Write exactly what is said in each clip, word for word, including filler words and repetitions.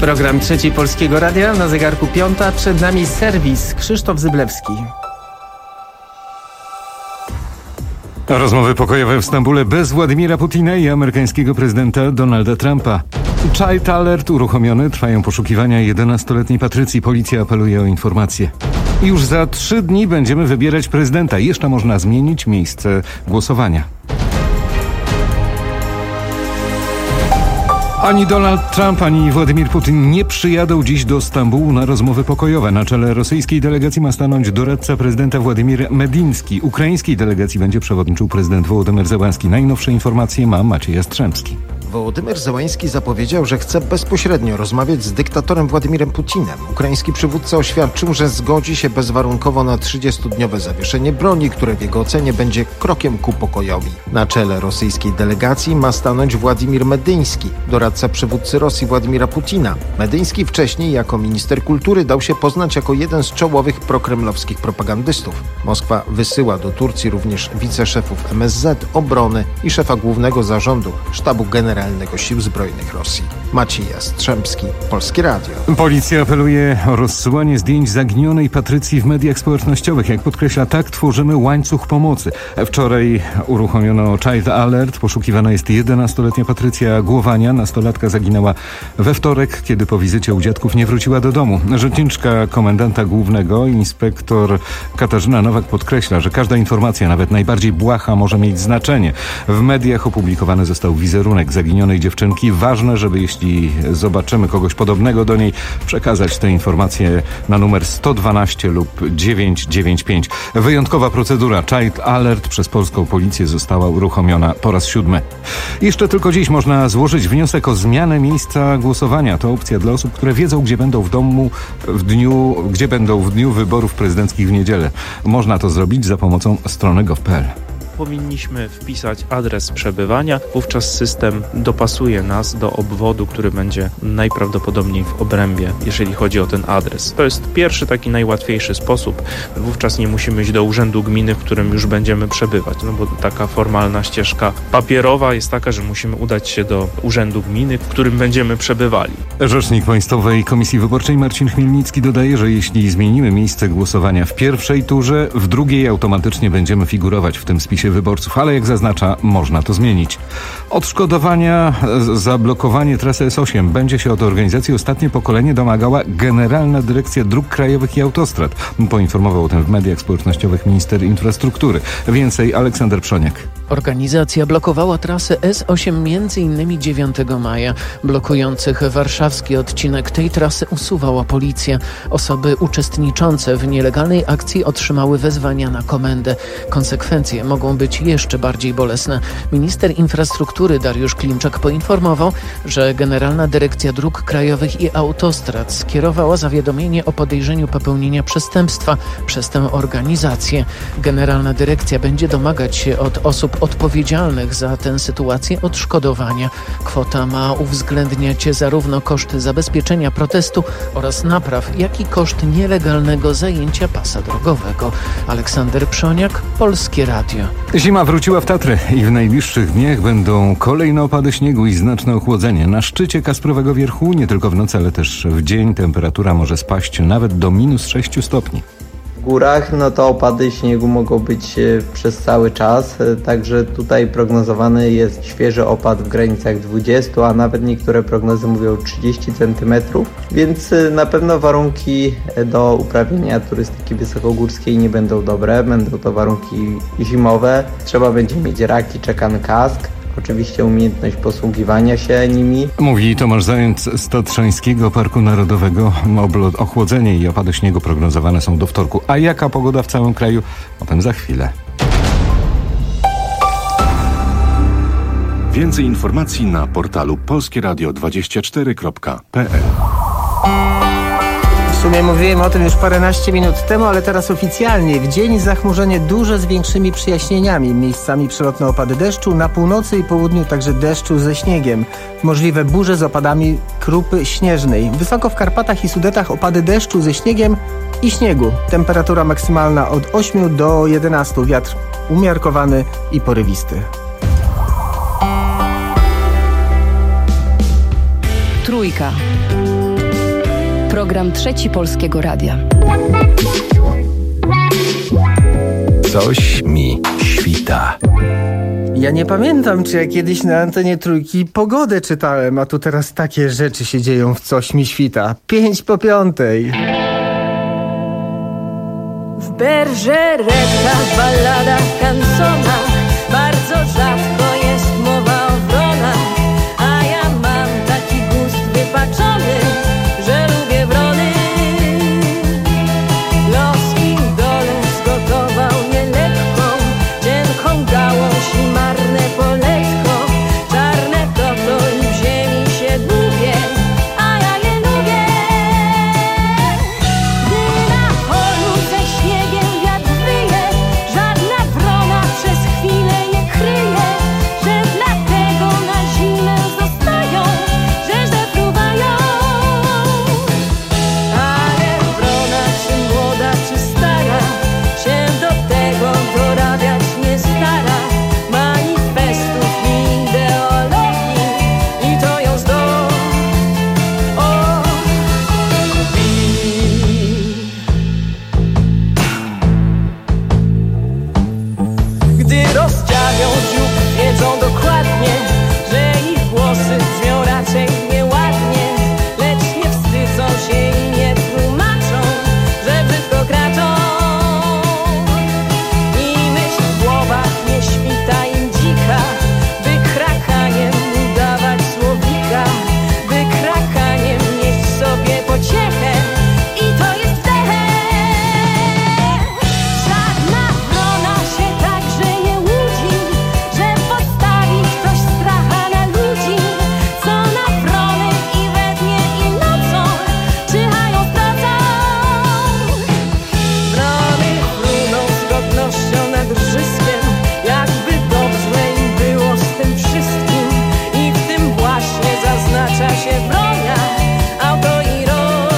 Program Trzeci Polskiego Radia, na zegarku piąta, przed nami serwis. Krzysztof Zyblewski. Rozmowy pokojowe w Stambule bez Władimira Putina i amerykańskiego prezydenta Donalda Trumpa. Child Alert uruchomiony, trwają poszukiwania jedenastoletniej Patrycji. Policja apeluje o informacje. Już za trzy dni będziemy wybierać prezydenta. Jeszcze można zmienić miejsce głosowania. Ani Donald Trump, ani Władimir Putin nie przyjadą dziś do Stambułu na rozmowy pokojowe. Na czele rosyjskiej delegacji ma stanąć doradca prezydenta Władimir Mediński. Ukraińskiej delegacji będzie przewodniczył prezydent Wołodymyr Zełenski. Najnowsze informacje ma Maciej Jastrzębski. Wołodymyr Zełenski zapowiedział, że chce bezpośrednio rozmawiać z dyktatorem Władimirem Putinem. Ukraiński przywódca oświadczył, że zgodzi się bezwarunkowo na trzydziestodniowe zawieszenie broni, które w jego ocenie będzie krokiem ku pokojowi. Na czele rosyjskiej delegacji ma stanąć Władimir Medyński, doradca przywódcy Rosji Władimira Putina. Medyński wcześniej jako minister kultury dał się poznać jako jeden z czołowych prokremlowskich propagandystów. Moskwa wysyła do Turcji również wiceszefów M S Z, obrony i szefa głównego zarządu Sztabu Generalnego Sił Zbrojnych Rosji. Maciej Jastrzębski, Polskie Radio. Policja apeluje o rozsyłanie zdjęć zaginionej Patrycji w mediach społecznościowych. Jak podkreśla, tak tworzymy łańcuch pomocy. Wczoraj uruchomiono Child Alert. Poszukiwana jest jedenastoletnia Patrycja Głowania. Nastolatka zaginęła we wtorek, kiedy po wizycie u dziadków nie wróciła do domu. Rzeczniczka komendanta głównego, inspektor Katarzyna Nowak, podkreśla, że każda informacja, nawet najbardziej błaha, może mieć znaczenie. W mediach opublikowany został wizerunek zaginionej dziewczynki. Ważne, żeby jeśli zobaczymy kogoś podobnego do niej, przekazać te informacje na numer sto dwanaście lub dziewięć dziewięć pięć. Wyjątkowa procedura Child Alert przez polską policję została uruchomiona po raz siódmy. Jeszcze tylko dziś można złożyć wniosek o zmianę miejsca głosowania. To opcja dla osób, które wiedzą, gdzie będą w domu w dniu, gdzie będą w dniu wyborów prezydenckich w niedzielę. Można to zrobić za pomocą strony gov kropka p l. Powinniśmy wpisać adres przebywania, wówczas system dopasuje nas do obwodu, który będzie najprawdopodobniej w obrębie, jeżeli chodzi o ten adres. To jest pierwszy taki najłatwiejszy sposób. Wówczas nie musimy iść do urzędu gminy, w którym już będziemy przebywać, no bo taka formalna ścieżka papierowa jest taka, że musimy udać się do urzędu gminy, w którym będziemy przebywali. Rzecznik Państwowej Komisji Wyborczej Marcin Chmielnicki dodaje, że jeśli zmienimy miejsce głosowania w pierwszej turze, w drugiej automatycznie będziemy figurować w tym spisie wyborców, ale jak zaznacza, można to zmienić. Odszkodowania za blokowanie trasy S osiem będzie się od organizacji Ostatnie Pokolenie domagała Generalna Dyrekcja Dróg Krajowych i Autostrad. Poinformował o tym w mediach społecznościowych minister infrastruktury. Więcej Aleksander Przoniak. Organizacja blokowała trasę S osiem między innymi dziewiątego maja. Blokujących warszawski odcinek tej trasy usuwała policja. Osoby uczestniczące w nielegalnej akcji otrzymały wezwania na komendę. Konsekwencje mogą być jeszcze bardziej bolesne. Minister infrastruktury Dariusz Klimczak poinformował, że Generalna Dyrekcja Dróg Krajowych i Autostrad skierowała zawiadomienie o podejrzeniu popełnienia przestępstwa przez tę organizację. Generalna Dyrekcja będzie domagać się od osób odpowiedzialnych za tę sytuację odszkodowania. Kwota ma uwzględniać zarówno koszty zabezpieczenia protestu oraz napraw, jak i koszt nielegalnego zajęcia pasa drogowego. Aleksander Przoniak, Polskie Radio. Zima wróciła w Tatry i w najbliższych dniach będą kolejne opady śniegu i znaczne ochłodzenie. Na szczycie Kasprowego Wierchu nie tylko w nocy, ale też w dzień temperatura może spaść nawet do minus sześciu stopni. W górach no to opady śniegu mogą być przez cały czas, także tutaj prognozowany jest świeży opad w granicach dwudziestu, a nawet niektóre prognozy mówią trzydzieści centymetrów, więc na pewno warunki do uprawiania turystyki wysokogórskiej nie będą dobre, będą to warunki zimowe, trzeba będzie mieć raki, czekan, kask. Oczywiście umiejętność posługiwania się nimi. Mówi Tomasz Zając z Tatrzańskiego Parku Narodowego. Ochłodzenie i opady śniegu prognozowane są do wtorku. A jaka pogoda w całym kraju? O tym za chwilę. Więcej informacji na portalu polskie radio dwadzieścia cztery kropka p l. W sumie mówiłem o tym już paręnaście minut temu, ale teraz oficjalnie. W dzień zachmurzenie duże z większymi przejaśnieniami. Miejscami przelotne opady deszczu, na północy i południu także deszczu ze śniegiem. Możliwe burze z opadami krupy śnieżnej. Wysoko w Karpatach i Sudetach opady deszczu ze śniegiem i śniegu. Temperatura maksymalna od ośmiu do jedenastu. Wiatr umiarkowany i porywisty. Trójka. Program Trzeci Polskiego Radia. Coś mi świta. Ja nie pamiętam, czy ja kiedyś na antenie Trójki pogodę czytałem, a tu teraz takie rzeczy się dzieją w Coś mi świta. Pięć po piątej. W berżerekach, balladach, kansonach bardzo rzadko jest mowa o wronach, a ja mam taki gust wypaczony, że lubię wrony. Los im dole zgotował nielekką, cienką gałąź i marne poletko. Czarne to to i w ziemi się gubię, a ja je lubię. Gdy na polu ze śniegiem wiatr wyje, żadna wrona przez chwilę nie kryje, że dlatego na zimę zostają, że zapruwają. Ale wrona, czy młoda, czy stara, się do tego dorabiać nie stara. Manifestów i ideologii i to ją zdobi. Gdy rozdziawią dziób, wiedzą dokładnie, że ich głosy brzmią raczej nieładnie, lecz nie wstydzą się i nie tłumaczą, że brzydko kraczą. I myśl w głowach nie świta im dzika, by krakaniem udawać słowika, by krakaniem nieść sobie pociechę i to jest wdech. Żadna wrona się także nie łudzi, że postawi ktoś stracha na ludzi, co na wrony i we dnie i nocą czyhają stracą. Wrony fruną z godnością nad rżyskiem, jakby dobrze im było z tym wszystkim, i w tym właśnie zaznacza się wronia autoironia.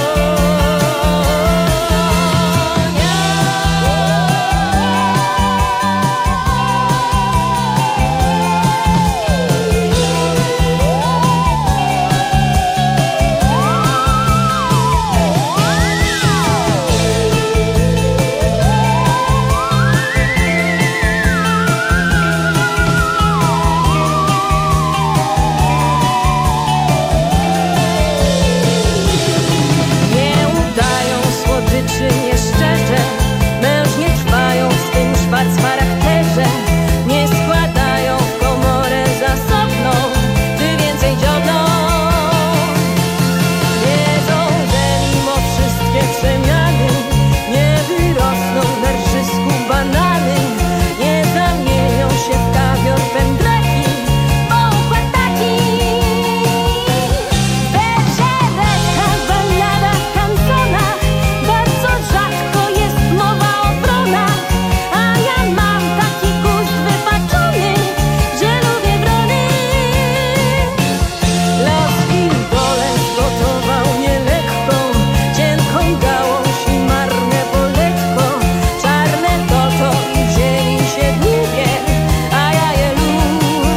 Nie udają słodyczy nieszczerze, mężnie trwają w tym szwarc charakterze, nie składają w komorę zasobną, by więcej dziobną. Wiedzą, że mimo wszystkie przemiany nie wyrosną na rżysku banany, nie zamienią się w kawior pędraki, bo układ taki. W berżerekach, balladach, kansonach bardzo rzadko jest mowa o wronach, a ja mam taki gust wypaczony, że lubię wrony. Los im dole zgotował nielekką, cienką gałąź i marne poletko. Czarne to to i w ziemi się gubię, a ja je lubię.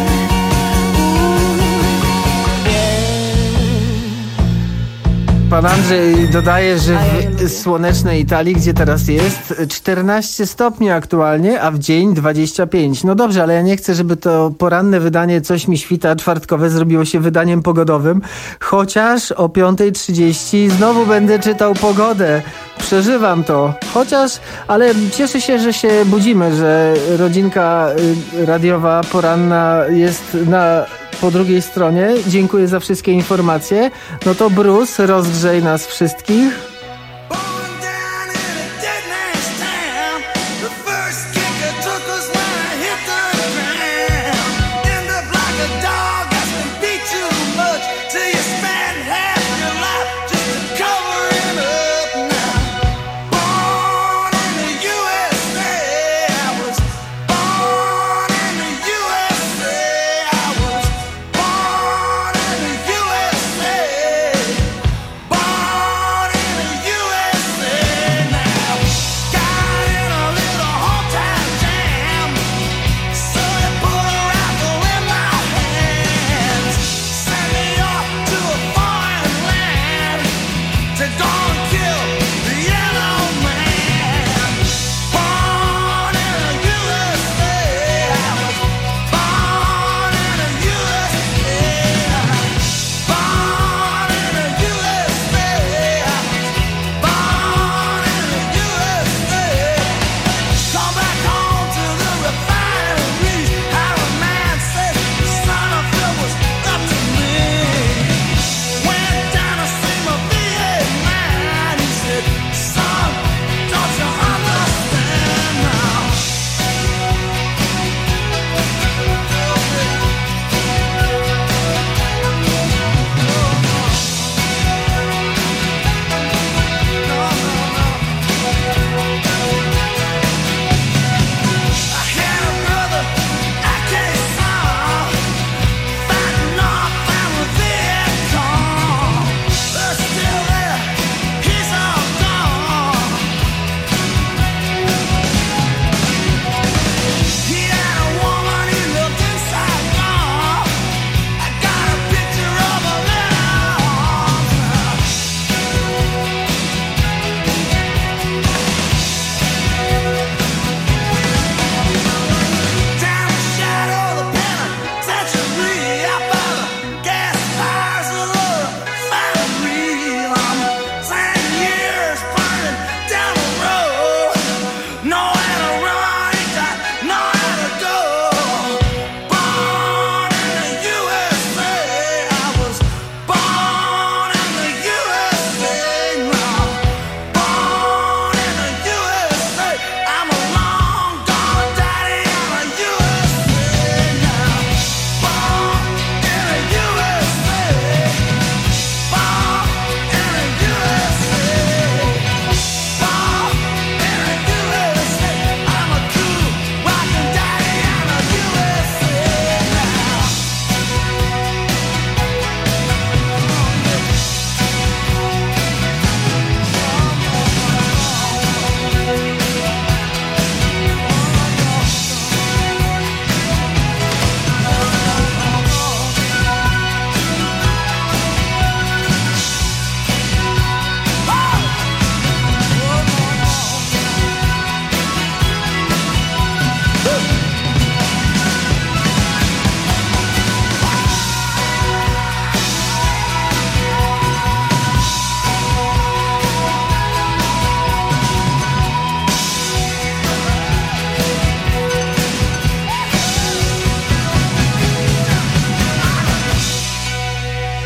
Pan Andrzej dodaje, że w słonecznej Italii, gdzie teraz jest, czternaście stopni aktualnie, a w dzień dwadzieścia pięć. No dobrze, ale ja nie chcę, żeby to poranne wydanie Coś mi świta czwartkowe zrobiło się wydaniem pogodowym, chociaż o piąta trzydzieści znowu będę czytał pogodę. Przeżywam to. Chociaż, ale cieszę się, że się budzimy, że rodzinka y, radiowa poranna jest na po drugiej stronie. Dziękuję za wszystkie informacje. No to Bruce, rozgrzej nas wszystkich. Born in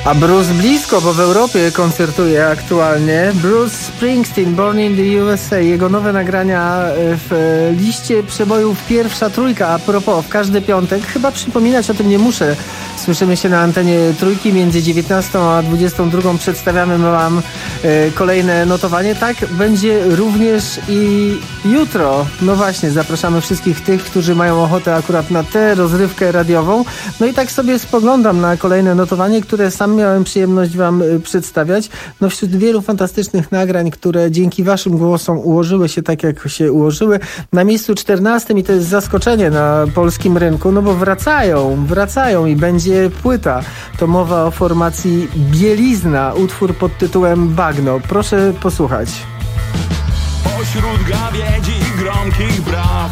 A Bruce blisko, bo w Europie koncertuje aktualnie. Bruce Springsteen, Born in the U S A. Jego nowe nagrania w liście przebojów pierwsza trójka. A propos, w każdy piątek, chyba przypominać o tym nie muszę, słyszymy się na antenie Trójki między dziewiętnastą a dwudziestą drugą. Przedstawiamy wam kolejne notowanie. Tak będzie również i jutro. No właśnie, zapraszamy wszystkich tych, którzy mają ochotę akurat na tę rozrywkę radiową. No i tak sobie spoglądam na kolejne notowanie, które sam miałem przyjemność wam przedstawiać. No wśród wielu fantastycznych nagrań, które dzięki waszym głosom ułożyły się tak, jak się ułożyły. Na miejscu czternastym, i to jest zaskoczenie na polskim rynku, no bo wracają, wracają i będzie płyta. To mowa o formacji Bielizna, utwór pod tytułem Bagno. Proszę posłuchać. Pośród gawiedzi gromkich braw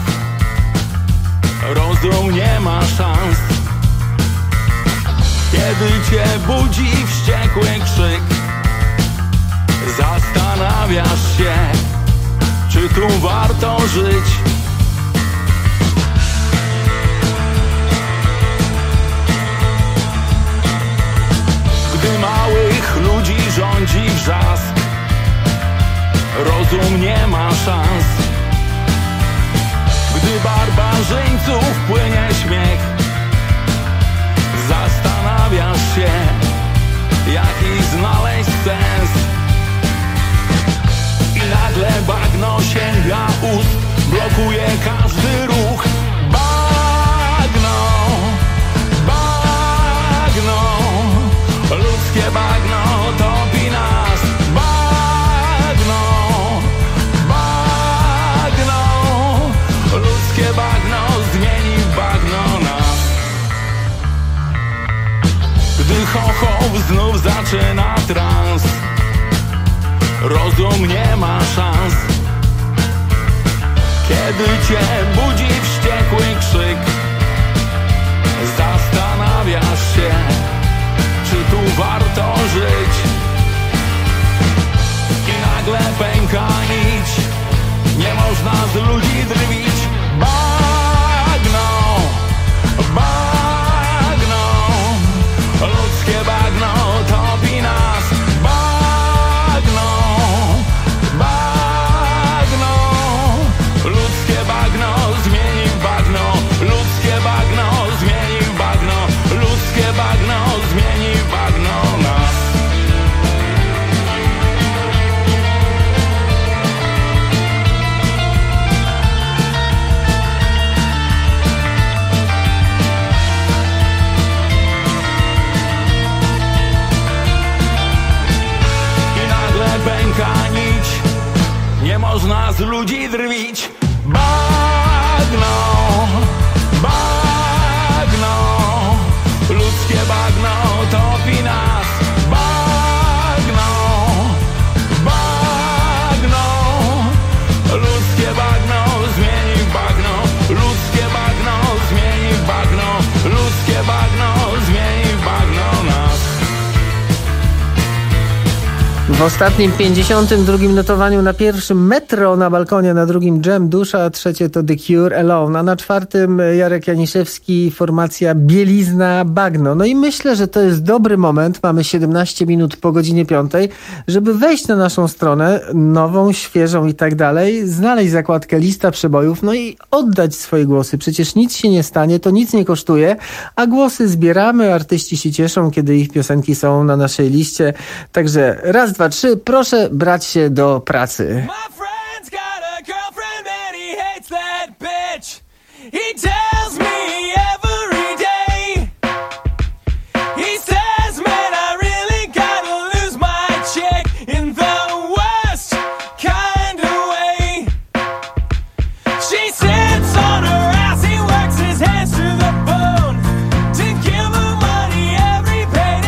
rozum nie ma szans. Kiedy cię budzi wściekły krzyk, zastanawiasz się, czy tu warto żyć. Gdy małych ludzi rządzi wrzask, rozum nie ma szans. Gdy barbarzyńców płynie śmiech, zastanawiasz się, jaki znaleźć sens. I nagle bagno sięga ust, blokuje każdy ruch. Bagno, bagno, ludzkie bagno topi nas. Bagno, bagno, ludzkie bagno zmieni w bagno nas. Gdy chochoł znów zaczyna trans, rozum nie ma szans. Kiedy cię budzi wściekły krzyk, zastanawiasz się, czy tu warto żyć. I nagle pęka nić, nie można z ludzi drwić. Bagno, bagno, ludzkie bagno topi nas. Bagno, bagno, ludzkie bagno zmieni w bagno. Ludzkie bagno zmieni w bagno. Ludzkie bagno zmieni w bagno nas. Pęka nić, nie można z ludzi drwić. Bagno, bagno, ludzkie bagno topi nas. Bagno, bagno, ludzkie bagno zmieni w bagno. Ludzkie bagno zmieni w bagno. Ludzkie bagno zmieni w bagno nas. W ostatnim pięćdziesiątym drugim notowaniu na pierwszym Metro na balkonie, na drugim Dżem Dusza, a trzecie to The Cure Alone, a na czwartym Jarek Janiszewski, formacja Bielizna Bagno. No i myślę, że to jest dobry moment, mamy siedemnaście minut po godzinie piątej, żeby wejść na naszą stronę, nową, świeżą i tak dalej, znaleźć zakładkę lista przebojów, no i oddać swoje głosy. Przecież nic się nie stanie, to nic nie kosztuje, a głosy zbieramy, artyści się cieszą, kiedy ich piosenki są na naszej liście. Także raz, dwa, trzy, proszę brać się do pracy.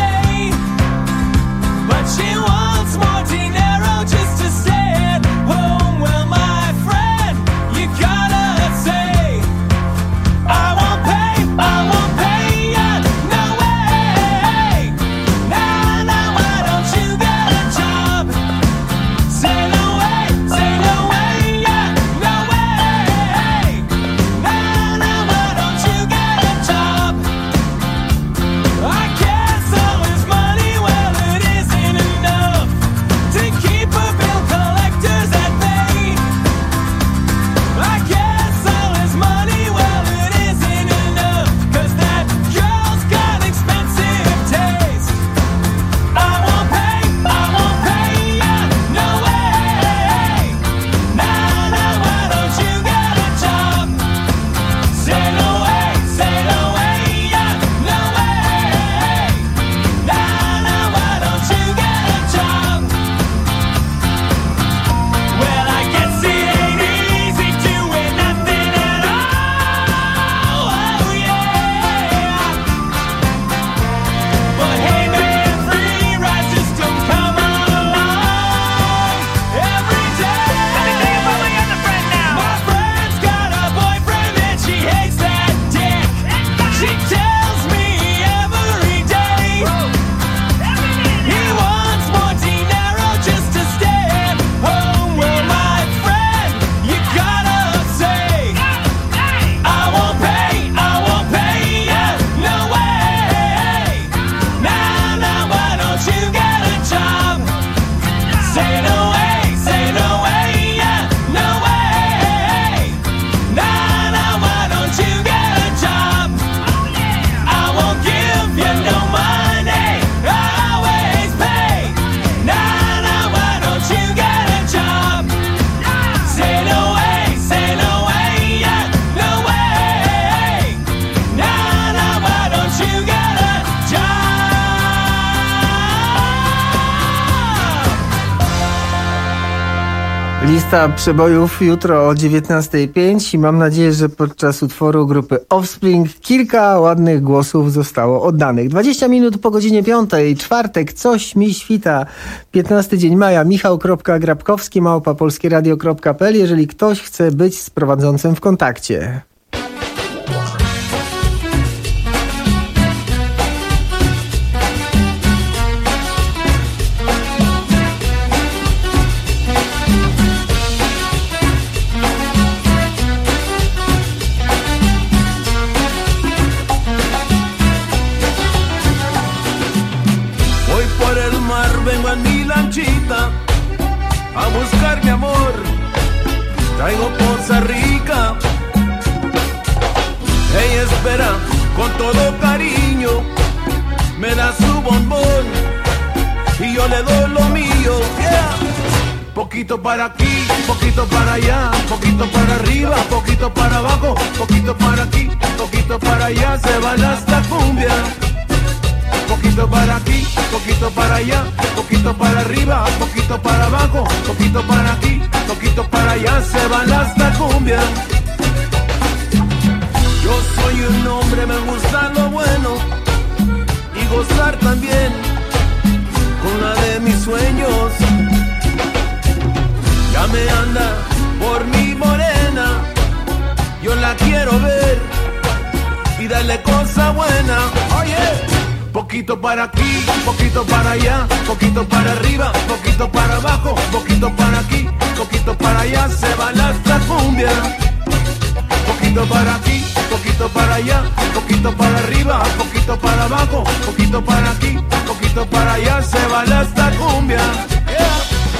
She wants more dinero just to stay at home. Lista przebojów jutro o dziewiętnasta pięć i mam nadzieję, że podczas utworu grupy Offspring kilka ładnych głosów zostało oddanych. dwadzieścia minut po godzinie piątej, czwartek, coś mi świta, piętnasty dzień maja, michał.grabkowski, małpa polskieradio kropka p l, jeżeli ktoś chce być z prowadzącym w kontakcie. A buscar mi amor, traigo Poza Rica. Ella espera con todo cariño, me da su bombón y yo le doy lo mío. Yeah. Poquito para aquí, poquito para allá, poquito para arriba, poquito para abajo, poquito para aquí, poquito para allá, se baila esta cumbia. Poquito para aquí, poquito para allá, poquito para arriba, poquito para abajo, poquito para aquí, poquito para allá, se baila esta cumbia. Yo soy un hombre, me gusta lo bueno y gozar también con la de mis sueños. Ya me anda por mi morena, yo la quiero ver y darle cosa buena. Oye. Poquito para aquí, poquito para allá, poquito para arriba, poquito para abajo, poquito para aquí, poquito para allá, se baila esta cumbia. Poquito para aquí, poquito para allá, poquito para arriba, poquito para abajo, poquito para aquí, poquito para allá, se baila esta cumbia. Yeah.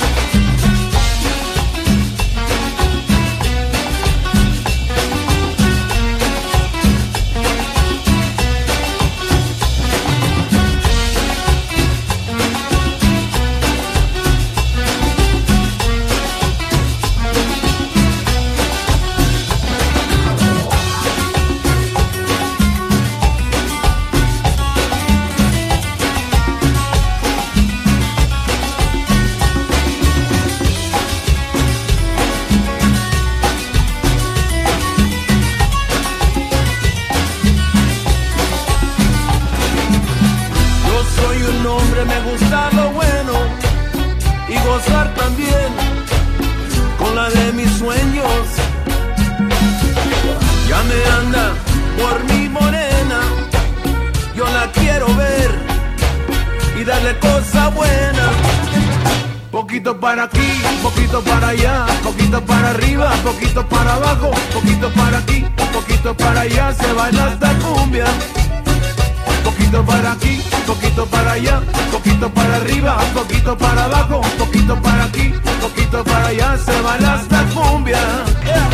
Poquito para aquí, poquito para allá, poquito para arriba, poquito para abajo, poquito para aquí, poquito para allá, se baila esta cumbia. Poquito para aquí, poquito para allá, poquito para arriba, poquito para abajo, poquito para aquí, poquito para allá, se baila esta cumbia. Yeah.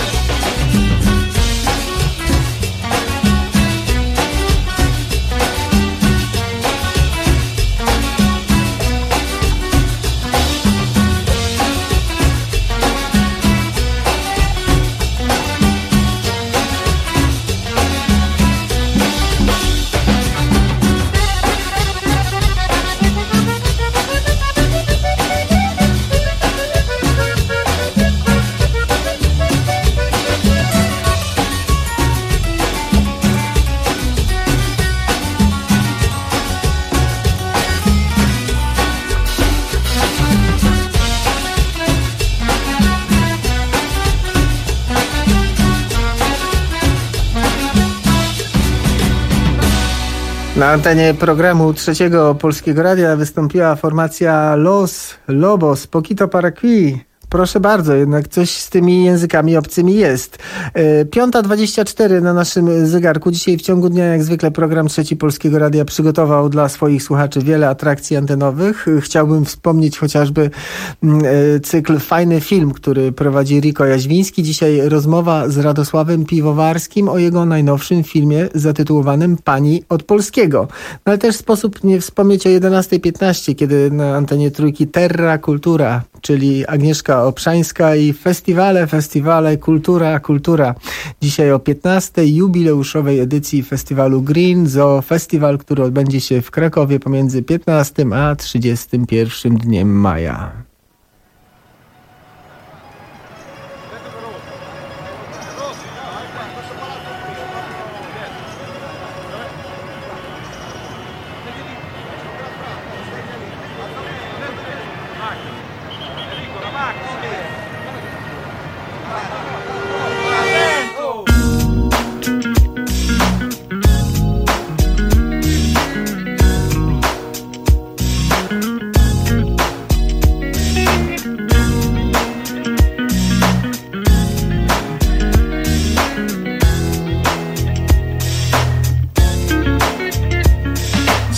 Na antenie programu Trzeciego Polskiego Radia wystąpiła formacja Los Lobos, Poquito para aquí. Proszę bardzo, jednak coś z tymi językami obcymi jest. Piąta dwadzieścia cztery na naszym zegarku. Dzisiaj w ciągu dnia, jak zwykle, program Trzeci Polskiego Radia przygotował dla swoich słuchaczy wiele atrakcji antenowych. Chciałbym wspomnieć chociażby cykl Fajny Film, który prowadzi Riko Jaźwiński. Dzisiaj rozmowa z Radosławem Piwowarskim o jego najnowszym filmie zatytułowanym Pani od Polskiego. No ale też sposób nie wspomnieć o jedenasta piętnaście, kiedy na antenie Trójki Terra Kultura, czyli Agnieszka Obszańska i festiwale, festiwale, kultura, kultura. Dzisiaj o piętnastej jubileuszowej edycji festiwalu Green Zoo Festiwal, który odbędzie się w Krakowie pomiędzy piętnastym a trzydziestym pierwszym dniem maja.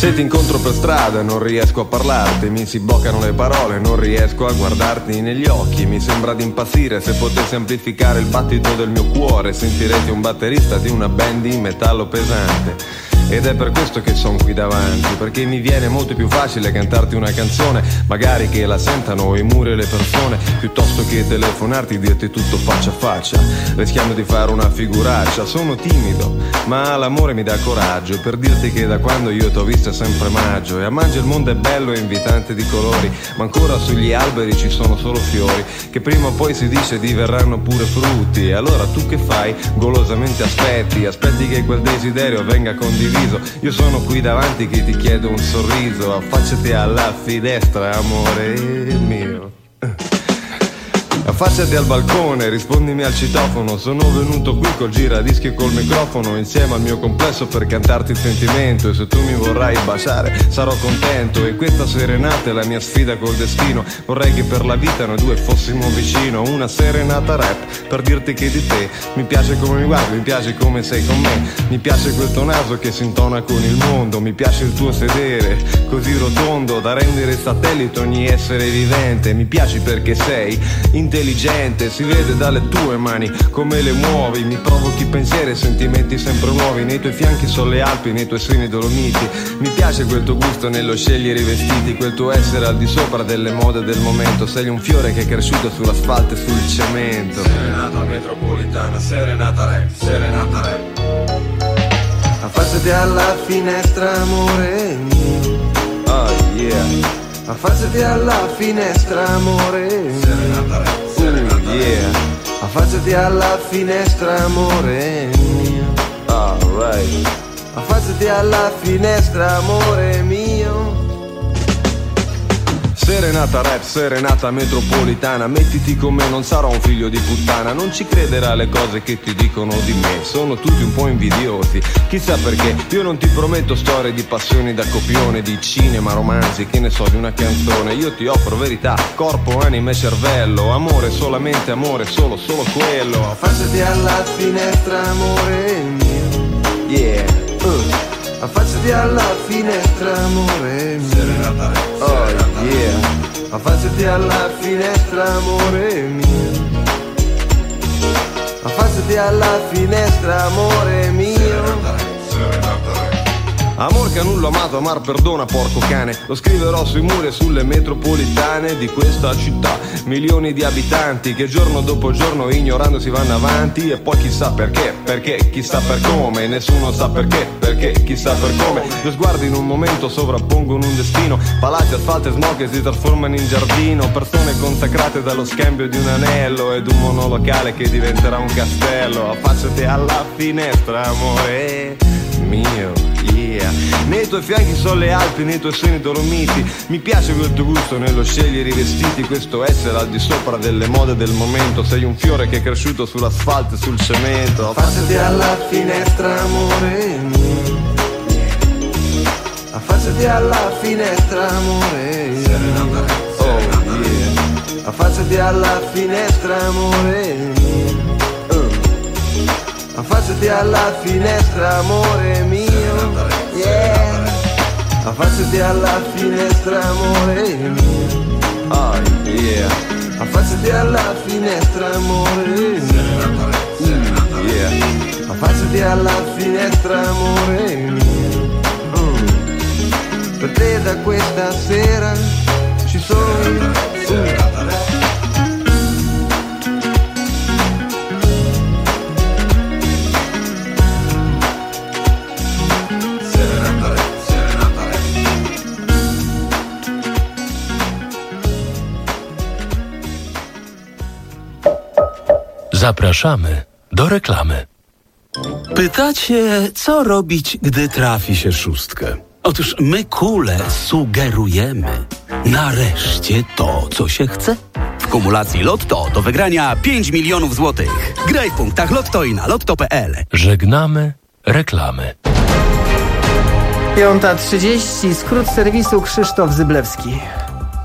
Se ti incontro per strada non riesco a parlarti, mi si bloccano le parole, non riesco a guardarti negli occhi. Mi sembra di impazzire, se potessi amplificare il battito del mio cuore sentirete un batterista di una band di metallo pesante. Ed è per questo che sono qui davanti, perché mi viene molto più facile cantarti una canzone, magari che la sentano i muri e le persone, piuttosto che telefonarti e dirti tutto faccia a faccia, rischiando di fare una figuraccia. Sono timido, ma l'amore mi dà coraggio per dirti che da quando io t'ho vista è sempre maggio, e a maggio il mondo è bello e invitante di colori, ma ancora sugli alberi ci sono solo fiori, che prima o poi si dice diverranno pure frutti. E allora tu che fai? Golosamente aspetti, aspetti che quel desiderio venga condiviso. Io sono qui davanti che ti chiedo un sorriso, affacciati alla finestra, amore mio. Affacciati al balcone, rispondimi al citofono. Sono venuto qui col giradischi e col microfono, insieme al mio complesso per cantarti il sentimento. E se tu mi vorrai baciare sarò contento. E questa serenata è la mia sfida col destino. Vorrei che per la vita noi due fossimo vicino. Una serenata rap per dirti che di te mi piace come mi guardi, mi piace come sei con me, mi piace quel tuo naso che si intona con il mondo, mi piace il tuo sedere così rotondo da rendere satellite ogni essere vivente. Mi piaci perché sei intelligente, si vede dalle tue mani come le muovi, mi provochi pensieri e sentimenti sempre nuovi. Nei tuoi fianchi sono le Alpi, nei tuoi seni Dolomiti. Mi piace quel tuo gusto nello scegliere i vestiti, quel tuo essere al di sopra delle mode del momento. Sei un fiore che è cresciuto sull'asfalto e sul cemento. Serenata metropolitana, serenata rap, serenata rap. Affacciati alla finestra, amore mio. Oh yeah. Affacciati alla finestra, amore mio. Serenata rap, serenata rap. Yeah. Affacciati alla finestra, amore mio. Alright. Affacciati alla finestra, amore mio. Serenata rap, serenata metropolitana. Mettiti con me, non sarò un figlio di puttana. Non ci crederà alle cose che ti dicono di me, sono tutti un po' invidiosi, chissà perché. Io non ti prometto storie di passioni da copione, di cinema, romanzi, che ne so, di una canzone. Io ti offro verità, corpo, anima e cervello. Amore, solamente amore, solo, solo quello. Affacciati alla finestra, amore mio. Yeah. uh. Affacciati alla finestra, amore mio. Serenata rap, oh serenata yeah. Affacciati alla finestra, amore mio. Affacciati alla finestra, amore mio. Serenata rap, serenata rap. Amor che a nulla amato, amar perdona, porco cane. Lo scriverò sui muri e sulle metropolitane di questa città. Milioni di abitanti che giorno dopo giorno ignorando si vanno avanti. E poi chissà perché, perché, chissà per come. Nessuno sa perché, perché, chissà per come. Due sguardi in un momento sovrappongono un destino. Palazzi, asfalto e smog che si trasformano in giardino. Persone consacrate dallo scambio di un anello ed un monolocale che diventerà un castello. Affacciati alla finestra, amore mio, yeah. Nei tuoi fianchi sono le Alpi, nei tuoi seni Dolomiti. Mi piace quel tuo gusto nello scegliere i vestiti, questo essere al di sopra delle mode del momento. Sei un fiore che è cresciuto sull'asfalto e sul cemento. Affacciati alla finestra, amore mio. Affacciati alla finestra, amore mio. Serenata rap, serenata oh, yeah. Affacciati alla finestra, amore mio. Affacciati alla finestra, amore mio. Yeah. Affacciati alla finestra, amore mio. Oh yeah. Affacciati alla finestra, amore mio. Yeah. Affacciati alla finestra, amore mio. mm. Per te da questa sera ci sono io. Serenata rap. Zapraszamy do reklamy. Pytacie, co robić, gdy trafi się szóstkę? Otóż my, Kule, sugerujemy. Nareszcie to, co się chce. W kumulacji Lotto do wygrania pięć milionów złotych. Graj w punktach Lotto i na lotto kropka p l. Żegnamy reklamy. piąta trzydzieści, skrót serwisu Krzysztof Zyblewski.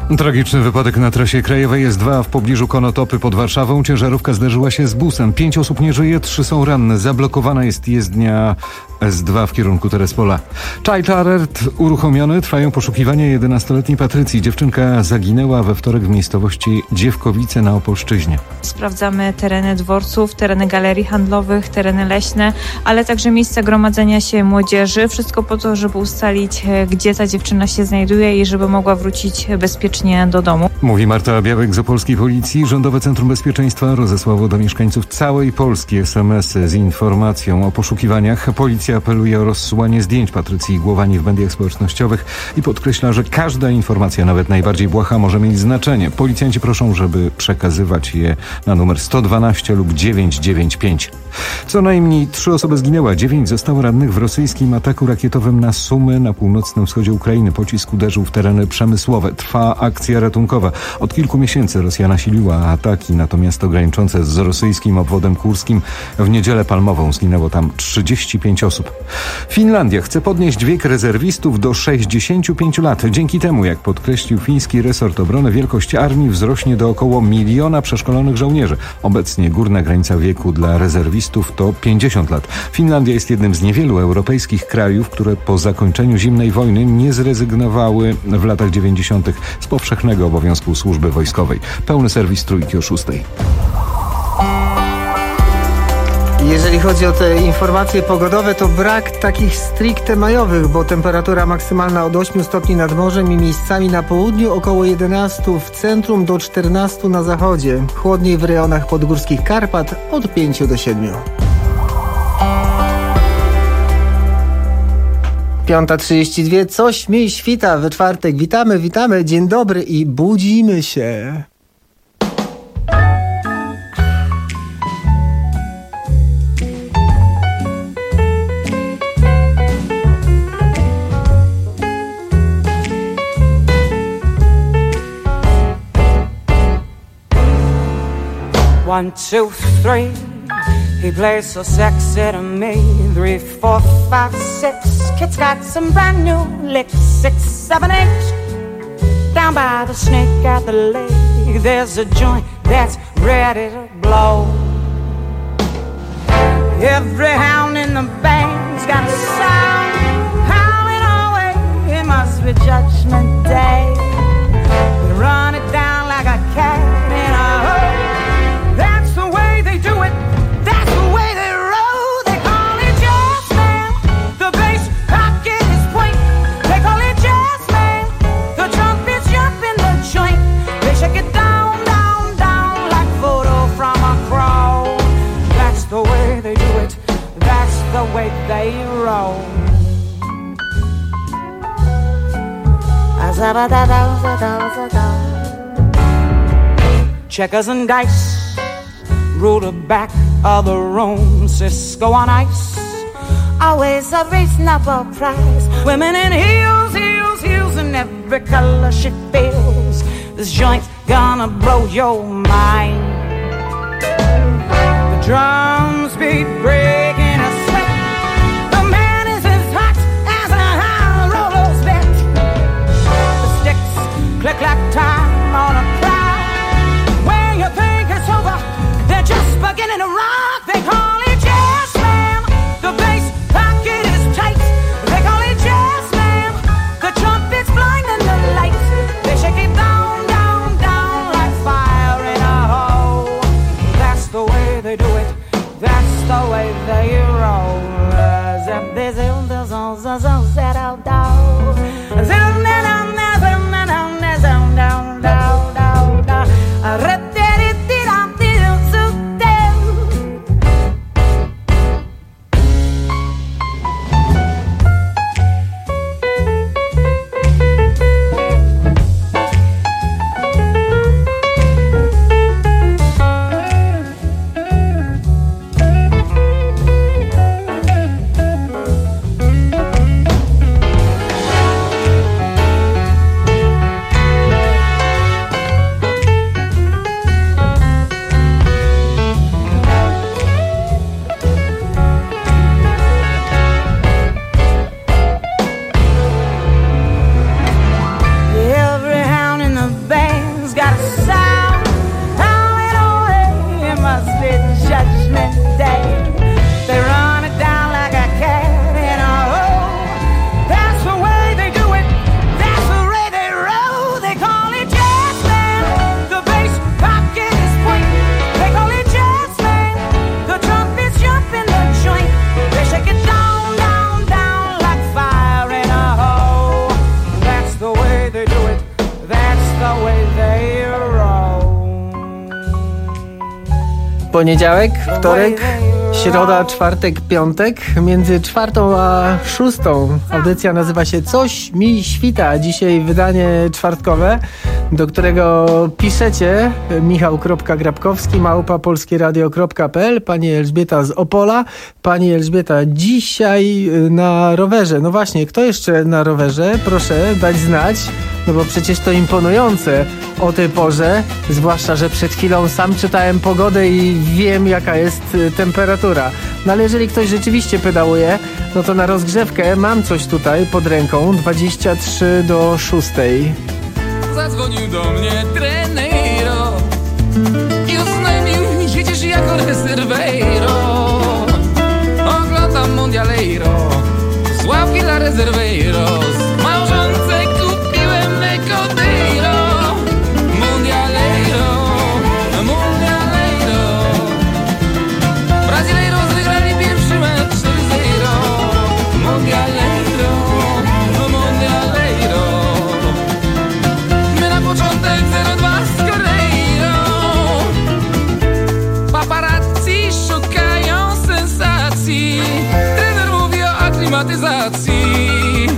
Tragiczny wypadek na trasie krajowej S dwa w pobliżu Konotopy pod Warszawą. Ciężarówka zderzyła się z busem. Pięć osób nie żyje, trzy są ranne. Zablokowana jest jezdnia S dwa w kierunku Terespola. Child Alert uruchomiony. Trwają poszukiwania jedenastoletniej Patrycji. Dziewczynka zaginęła we wtorek w miejscowości Dziewkowice na Opolszczyźnie. Sprawdzamy tereny dworców, tereny galerii handlowych, tereny leśne, ale także miejsca gromadzenia się młodzieży. Wszystko po to, żeby ustalić, gdzie ta dziewczyna się znajduje i żeby mogła wrócić bezpiecznie do domu. Mówi Marta Białek z opolskiej policji. Rządowe Centrum Bezpieczeństwa rozesłało do mieszkańców całej Polski es em esy z informacją o poszukiwaniach. Policja apeluje o rozsyłanie zdjęć Patrycji Głowani w mediach społecznościowych i podkreśla, że każda informacja, nawet najbardziej błaha, może mieć znaczenie. Policjanci proszą, żeby przekazywać je na numer sto dwanaście lub dziewięć dziewięć pięć. Co najmniej trzy osoby zginęły, a dziewięć zostało rannych w rosyjskim ataku rakietowym na Sumy na północnym wschodzie Ukrainy. Pocisk uderzył w tereny przemysłowe. Trwa akcja ratunkowa. Od kilku miesięcy Rosja nasiliła ataki na to miasto graniczące z rosyjskim obwodem kurskim. W Niedzielę Palmową zginęło tam trzydzieści pięć osób. Finlandia chce podnieść wiek rezerwistów do sześćdziesięciu pięciu lat. Dzięki temu, jak podkreślił fiński resort obrony, wielkość armii wzrośnie do około miliona przeszkolonych żołnierzy. Obecnie górna granica wieku dla rezerwistów to pięćdziesiąt lat. Finlandia jest jednym z niewielu europejskich krajów, które po zakończeniu zimnej wojny nie zrezygnowały w latach dziewięćdziesiątych z powszechnego obowiązku służby wojskowej. Pełny serwis Trójki o szóstej. Jeżeli chodzi o te informacje pogodowe, to brak takich stricte majowych, bo temperatura maksymalna od ośmiu stopni nad morzem i miejscami na południu, około jedenastu w centrum do czternastu na zachodzie. Chłodniej w rejonach podgórskich Karpat od pięciu do siedmiu. piąta trzydzieści dwa, coś mi świta we czwartek. Witamy, witamy, dzień dobry i budzimy się. One, two, three. He plays so sexy to me. Three, four, five, six. Kid's got some brand new licks. Six, seven, eight. Down by the snake at the lake, there's a joint that's ready to blow. Every hound in the band's got a sound howling away. It must be Judgment Day. We run it down like a cat in a hole. That's the way they do it. That's the way they roll. They call it jazz, man. The bass pocket is point. They call it jazz, man. The trumpets jump in the joint. They shake it down, down, down like photo from a crowd. That's the way they do it. That's the way they roll. Checkers and dice rule the back of the room. Cisco on ice, always a reasonable price. Women in heels, heels, heels in every color she feels. This joint's gonna blow your mind. The drums beat breaking a sweat. The man is as hot as a high roller's bet. The sticks click like time on a cloud. When you think it's over, they're just beginning to rock. They call it jazz, ma'am. The bass pocket is tight. They call it jazz, ma'am. The trumpet's blinding the lights. They shake it down, down, down like fire in a hole. That's the way they do it. That's the way they Poniedziałek, wtorek, środa, czwartek, piątek. Między czwartą a szóstą audycja nazywa się Coś mi świta. Dzisiaj wydanie czwartkowe, do którego piszecie michał.grabkowski małpa polskieradio kropka pe el. Pani Elżbieta z Opola. Pani Elżbieta dzisiaj na rowerze. No właśnie, kto jeszcze na rowerze? Proszę dać znać. No bo przecież to imponujące o tej porze, zwłaszcza, że przed chwilą sam czytałem pogodę i wiem, jaka jest temperatura. No ale jeżeli ktoś rzeczywiście pedałuje, no to na rozgrzewkę mam coś tutaj pod ręką, dwadzieścia trzy do szóstej. Zadzwonił do mnie trenero i oznajmił, jedziesz jako reserveiro. Oglądam Mundialeiro, z ławki dla reserveiros. Małżonce kupiłem Necodeiro. Mundialeiro, Mundialeiro. Brazileiros wygrali pierwszy mecz cztery zero. Mundialeiro, Mundialeiro. My na początek zero dwa z Koreirą. Paparazzi szukają sensacji. Trener mówi o aklimatyzacji.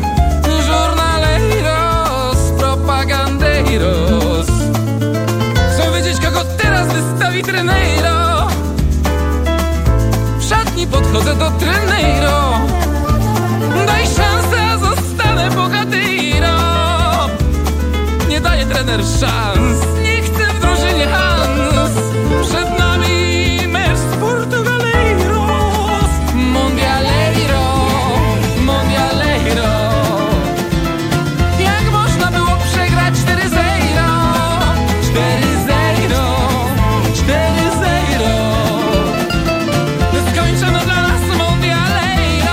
Jornaleiros, propagandeiros. Chcą wiedzieć, kogo teraz wystawi trenero. W szatni podchodzę do trenero. Daj szansę, a zostanę bohaterą. Nie daje trener szans. Nie chcę w drużynie Hans. Przed nami mecz z Portugaleiros. Mundialeiro, Mundialeiro. Jak można było przegrać cztery zero? cztery zero, cztery zero. Skończono dla nas Mundialeiro.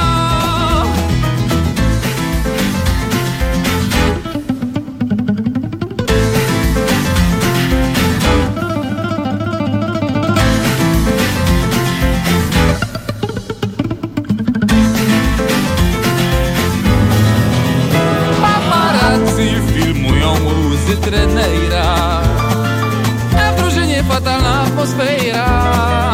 Paparazzi filmują łzy trenera, a w drużynie fatalna atmosfera.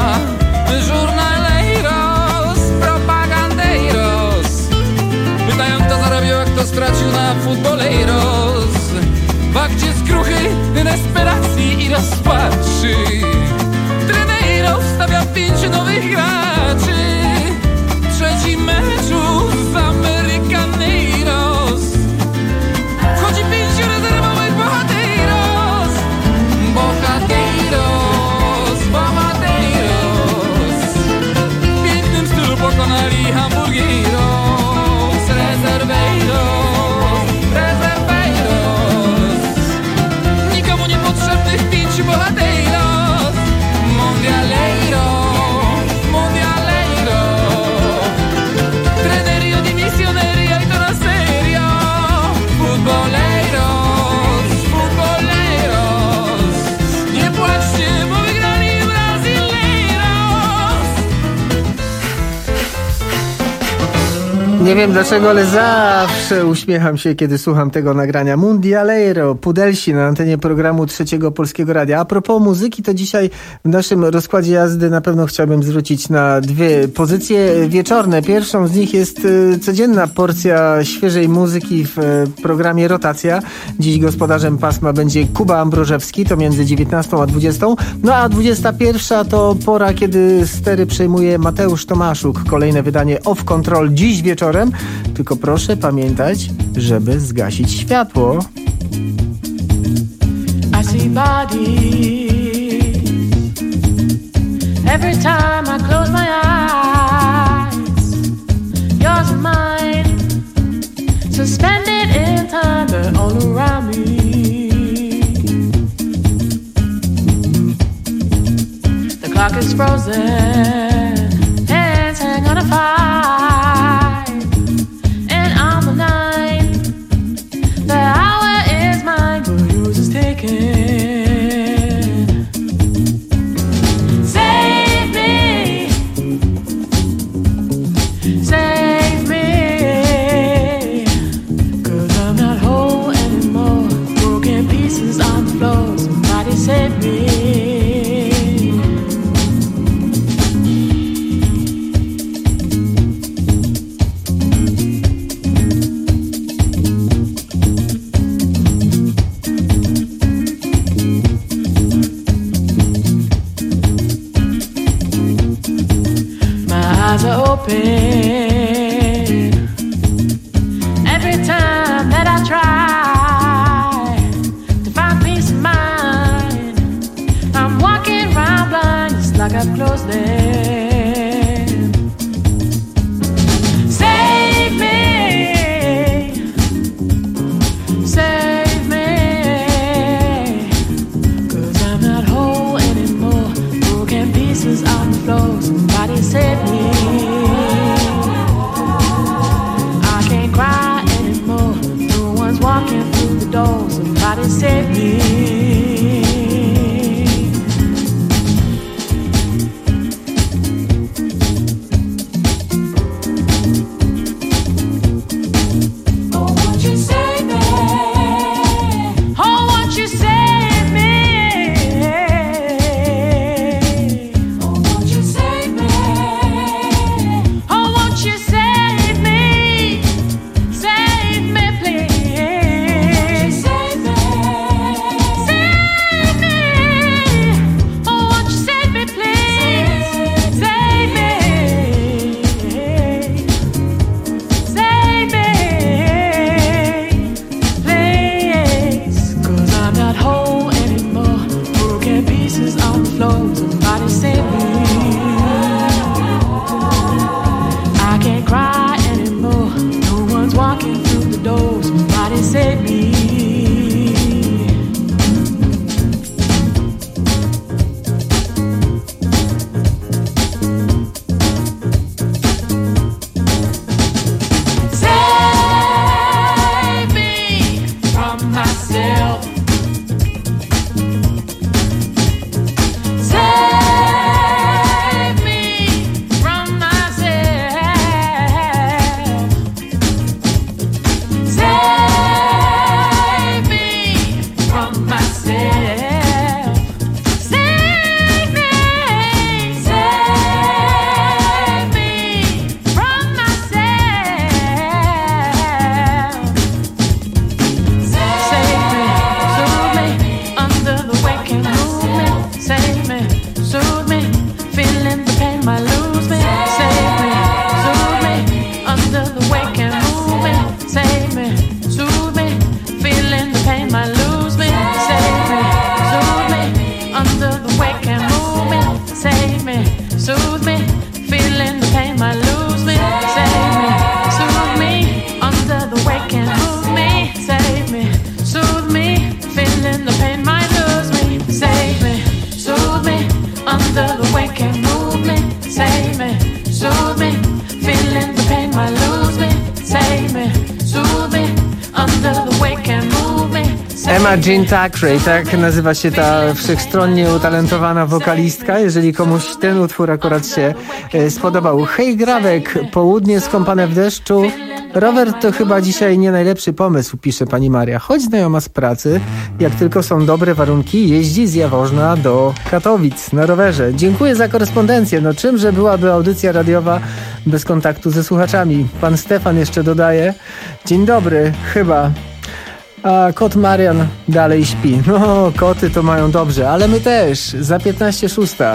Jornaleiros, propagandeiros. Pytają, kto zarobił, a kto stracił na futboleiros. W akcie skruchy, desperacji i rozpaczy. Treneiro wstawia pięciu nowych graczy. Trzeci meczu z Americaneiros. Wchodzi pięciu rezerwowych bohateros. Bohateros, bohateros. W pięknym stylu pokonali hamburgeros. Reserveiros, reserveiros. Nikomu niepotrzebnych pięciu bohateros. Mundialeiro, Mundialeiro. Trenerio di misioneria y to na serio. Futboleiros, futboleiros. Nie płaczcie, bo wygrali Brazileiros. Nie wiem dlaczego, ale zawsze uśmiecham się, kiedy słucham tego nagrania. Mundialeiro, Pudelsi na antenie programu Trzeciego Polskiego Radia. A propos muzyki, to dzisiaj w naszym rozkładzie jazdy na pewno chciałbym zwrócić na dwie pozycje wieczorne. Pierwszą z nich jest y, codzienna porcja świeżej muzyki w y, programie Rotacja. Dziś gospodarzem pasma będzie Kuba Ambrożewski, to między dziewiętnastą a dwudziestą. No a dwudziesta pierwsza to pora, kiedy stery przejmuje Mateusz Tomaszuk. Kolejne wydanie Off Control dziś wieczorem. Tylko proszę pamiętać, żeby zgasić światło. I see bodies every time I close my eyes. Yours and mine, suspended in time, they're all around me. The clock is frozen, hands hang on a five, and I'm the nine. The hour is mine, but yours is taken. Save me, save me, 'cause I'm not whole anymore. Broken pieces on the floor, somebody save me. hoping every time that I try to find peace of mind, I'm walking around blind, it's like I've closed them. Save me, save me, 'cause I'm not whole anymore. Broken pieces on the floor, somebody save me. I can't cry anymore, no one's walking through the door, somebody save me. Emma Jean Thackeray, tak nazywa się ta wszechstronnie utalentowana wokalistka. Jeżeli komuś ten utwór akurat się e, spodobał. Hej Grawek, południe skąpane w deszczu. Rower to chyba dzisiaj nie najlepszy pomysł, pisze pani Maria. Choć znajoma z pracy, jak tylko są dobre warunki, jeździ z Jaworzna do Katowic na rowerze. Dziękuję za korespondencję. No czymże byłaby audycja radiowa bez kontaktu ze słuchaczami? Pan Stefan jeszcze dodaje. Dzień dobry, chyba. A kot Marian dalej śpi. No, koty to mają dobrze, ale my też. Za piętnaście szósta.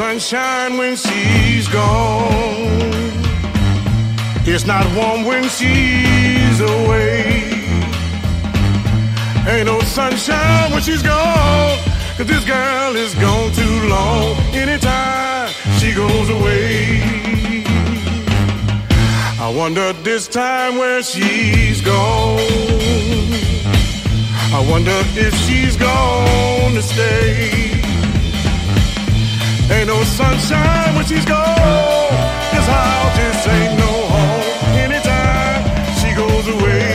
sunshine when she's gone. It's not warm when she's away. Ain't no sunshine when she's gone, 'cause this girl is gone too long. Anytime she goes away, I wonder this time where she's gone. I wonder if she's gonna stay. Ain't no sunshine when she's gone. This house just ain't no home. Anytime she goes away.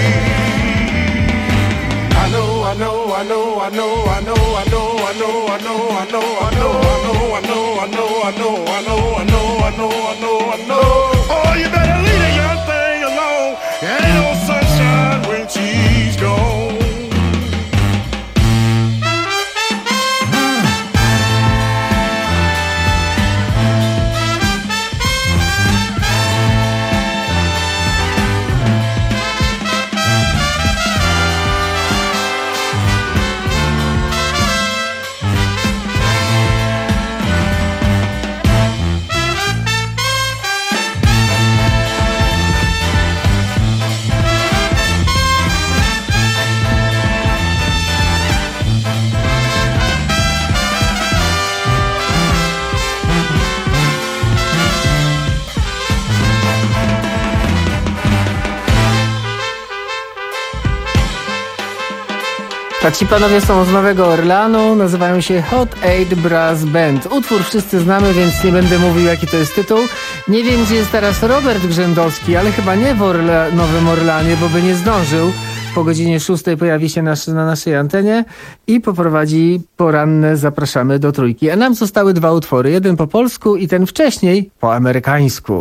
I know, I know, I know, I know, I know, I know, I know, I know, I know, I know, I know, I know, I know, I know, I know, I know, I know, I know, I know. Oh, you better leave the young thing alone. Ain't no sunshine when she's gone. A ci panowie są z Nowego Orleanu, nazywają się Hot Eight Brass Band. Utwór wszyscy znamy, więc nie będę mówił, jaki to jest tytuł. Nie wiem, gdzie jest teraz Robert Grzędowski, ale chyba nie w Orle- Nowym Orleanie, bo by nie zdążył. Po godzinie szóstej pojawi się nasz, na naszej antenie i poprowadzi poranne Zapraszamy do Trójki. A nam zostały dwa utwory, jeden po polsku i ten wcześniej po amerykańsku.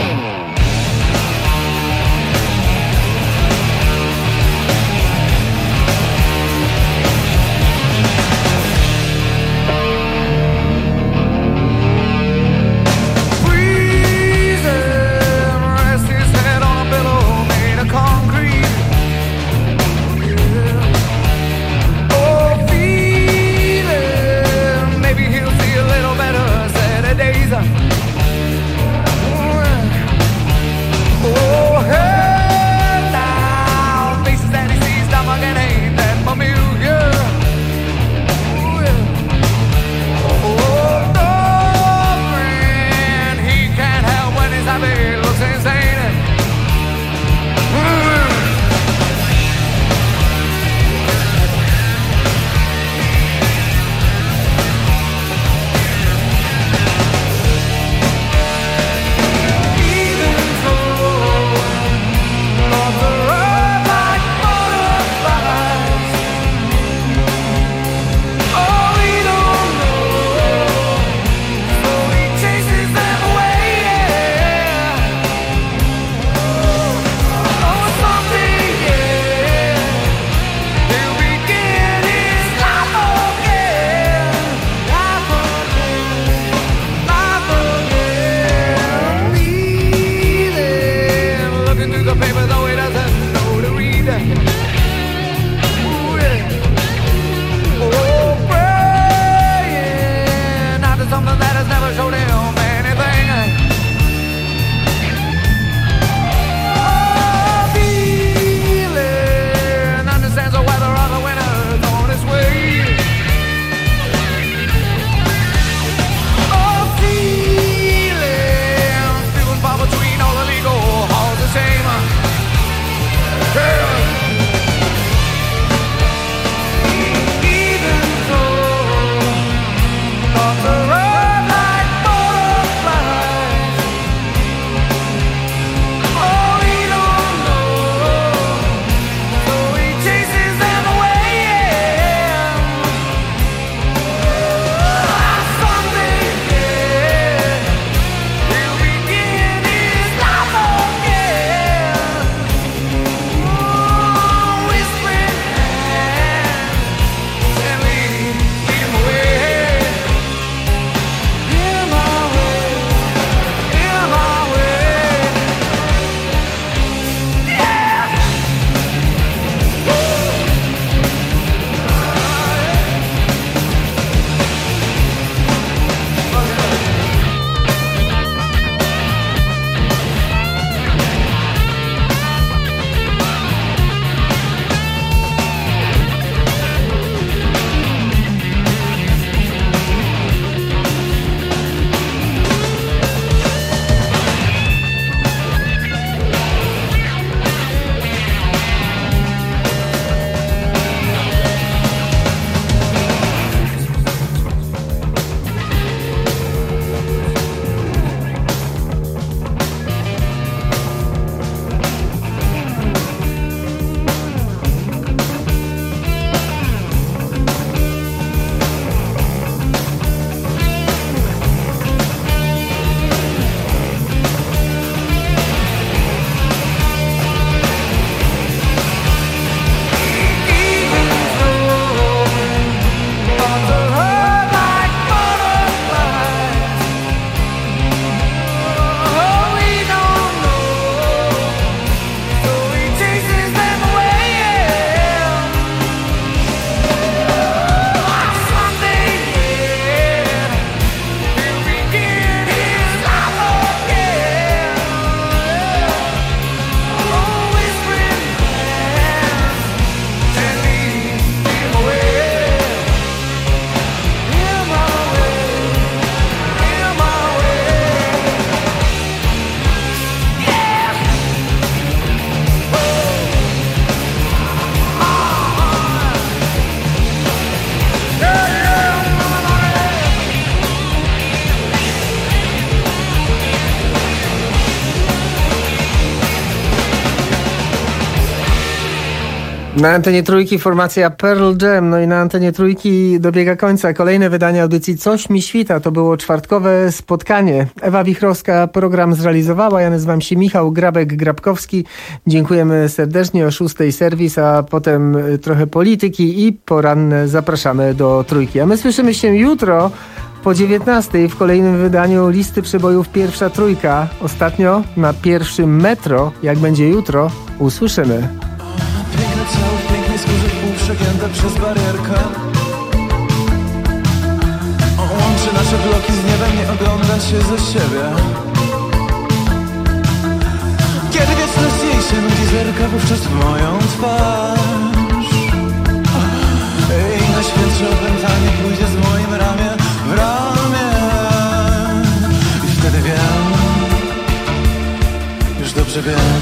Na antenie Trójki formacja Pearl Jam, no i na antenie Trójki dobiega końca kolejne wydanie audycji Coś mi świta. To było czwartkowe spotkanie. Ewa Wichrowska program zrealizowała. Ja nazywam się Michał Grabek-Grabkowski. Dziękujemy serdecznie. O szóstej serwis, a potem trochę polityki i poranne zapraszamy do Trójki. A my słyszymy się jutro po dziewiętnastej w kolejnym wydaniu listy przebojów Pierwsza Trójka. Ostatnio na pierwszym Metro. Jak będzie jutro, usłyszymy. Piękne ciało w pięknej skórze, pół przegięte przez barierkę. O, łączy nasze bloki z niebem, nie ogląda się ze siebie. Kiedy wieczność jej się nudzi, zerka wówczas w moją twarz. I na świętsze opętanie pójdzie z moim ramię w ramię. I wtedy wiem, już dobrze wiem,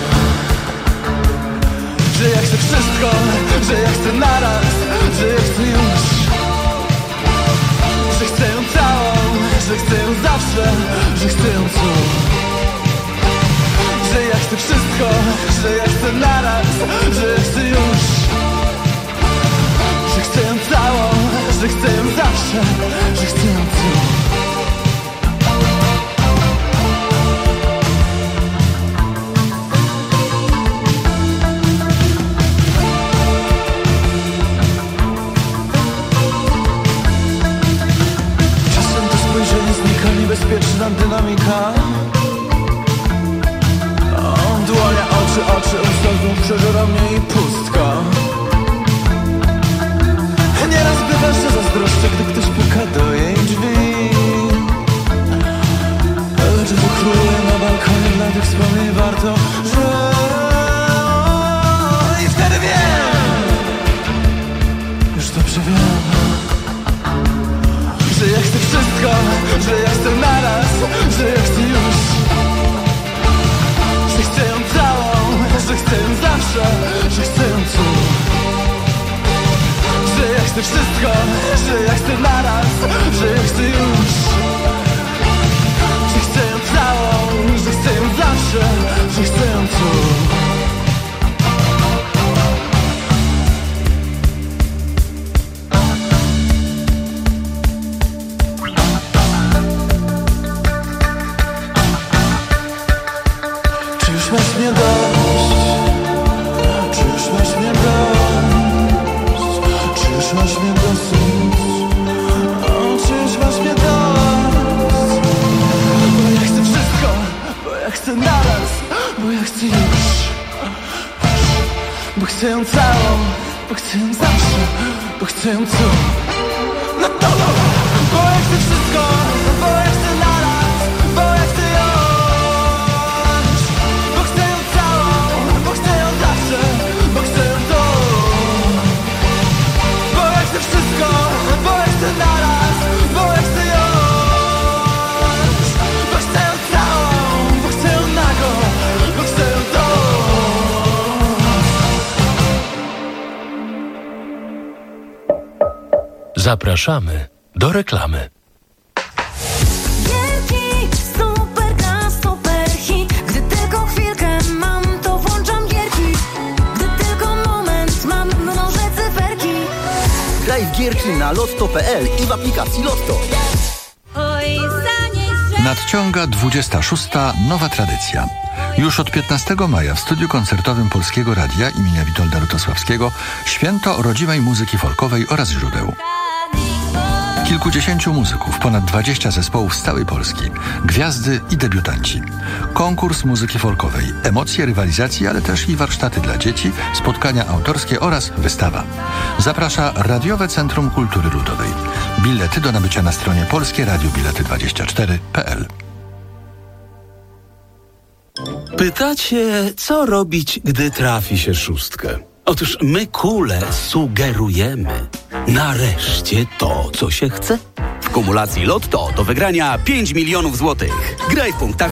że ja chcę wszystko, że ja chcę naraz, że ja chcę już, że chcę ją całą, że chcę ją zawsze, że chcę ją tu. Że ja chcę wszystko, że ja chcę naraz, że ja chcę już, że chcę ją całą, że chcę ją zawsze, że chcę ją tu. Niebezpieczna dynamika. O, dłonia, oczy, oczy, usta, znów przeżera mnie i pustka. Nieraz bywa, że zazdroszczę, gdy ktoś puka do jej drzwi. Lecz wykróluje na balkonie, dla tych wspomnień warto, że... I wtedy wiem, już dobrze wiem, że ja chcę wszystko, że ja chcę naraz, że ja chcę już, że chcę ją całą, że chcę ją zawsze, że chcę ją tu. Że ja chcę wszystko, że ja chcę naraz, że ja chcę już, że chcę ją całą, że chcę ją zawsze, że chcę ją tu. Masz mnie dość, czy już masz mnie dość, czy już masz mnie dosyć, o, czy już masz mnie dość. Bo ja chcę wszystko, bo ja chcę naraz, bo ja chcę już, bo chcę ją całą, bo chcę ją zawsze, bo chcę ją tu. No to, no, bo ja chcę wszystko, bo ja chcę naraz, bo ja chcę ją. Bo chcę ją to, bo ja chcę wszystko, bo ja chcę naraz, bo ja chcę ją, bo chcę ją całą, bo chcę ją nago, bo chcę ją to. Zapraszamy do reklamy. Graj w gierki na lotto kropka p l i w aplikacji Lotto. Nadciąga dwudziesta szósta nowa tradycja. Już od piętnastego maja w studiu koncertowym Polskiego Radia imienia Witolda Lutosławskiego święto rodzimej muzyki folkowej oraz źródeł. Kilkudziesięciu muzyków, ponad dwadzieścia zespołów z całej Polski, gwiazdy i debiutanci. Konkurs muzyki folkowej, emocje rywalizacji, ale też i warsztaty dla dzieci, spotkania autorskie oraz wystawa. Zaprasza Radiowe Centrum Kultury Ludowej. Bilety do nabycia na stronie polskie radio bilety dwadzieścia cztery kropka p l. Pytacie, co robić, gdy trafi się szóstkę? Otóż my kule sugerujemy. Nareszcie to, co się chce. W kumulacji Lotto do wygrania pięć milionów złotych. Graj w punktach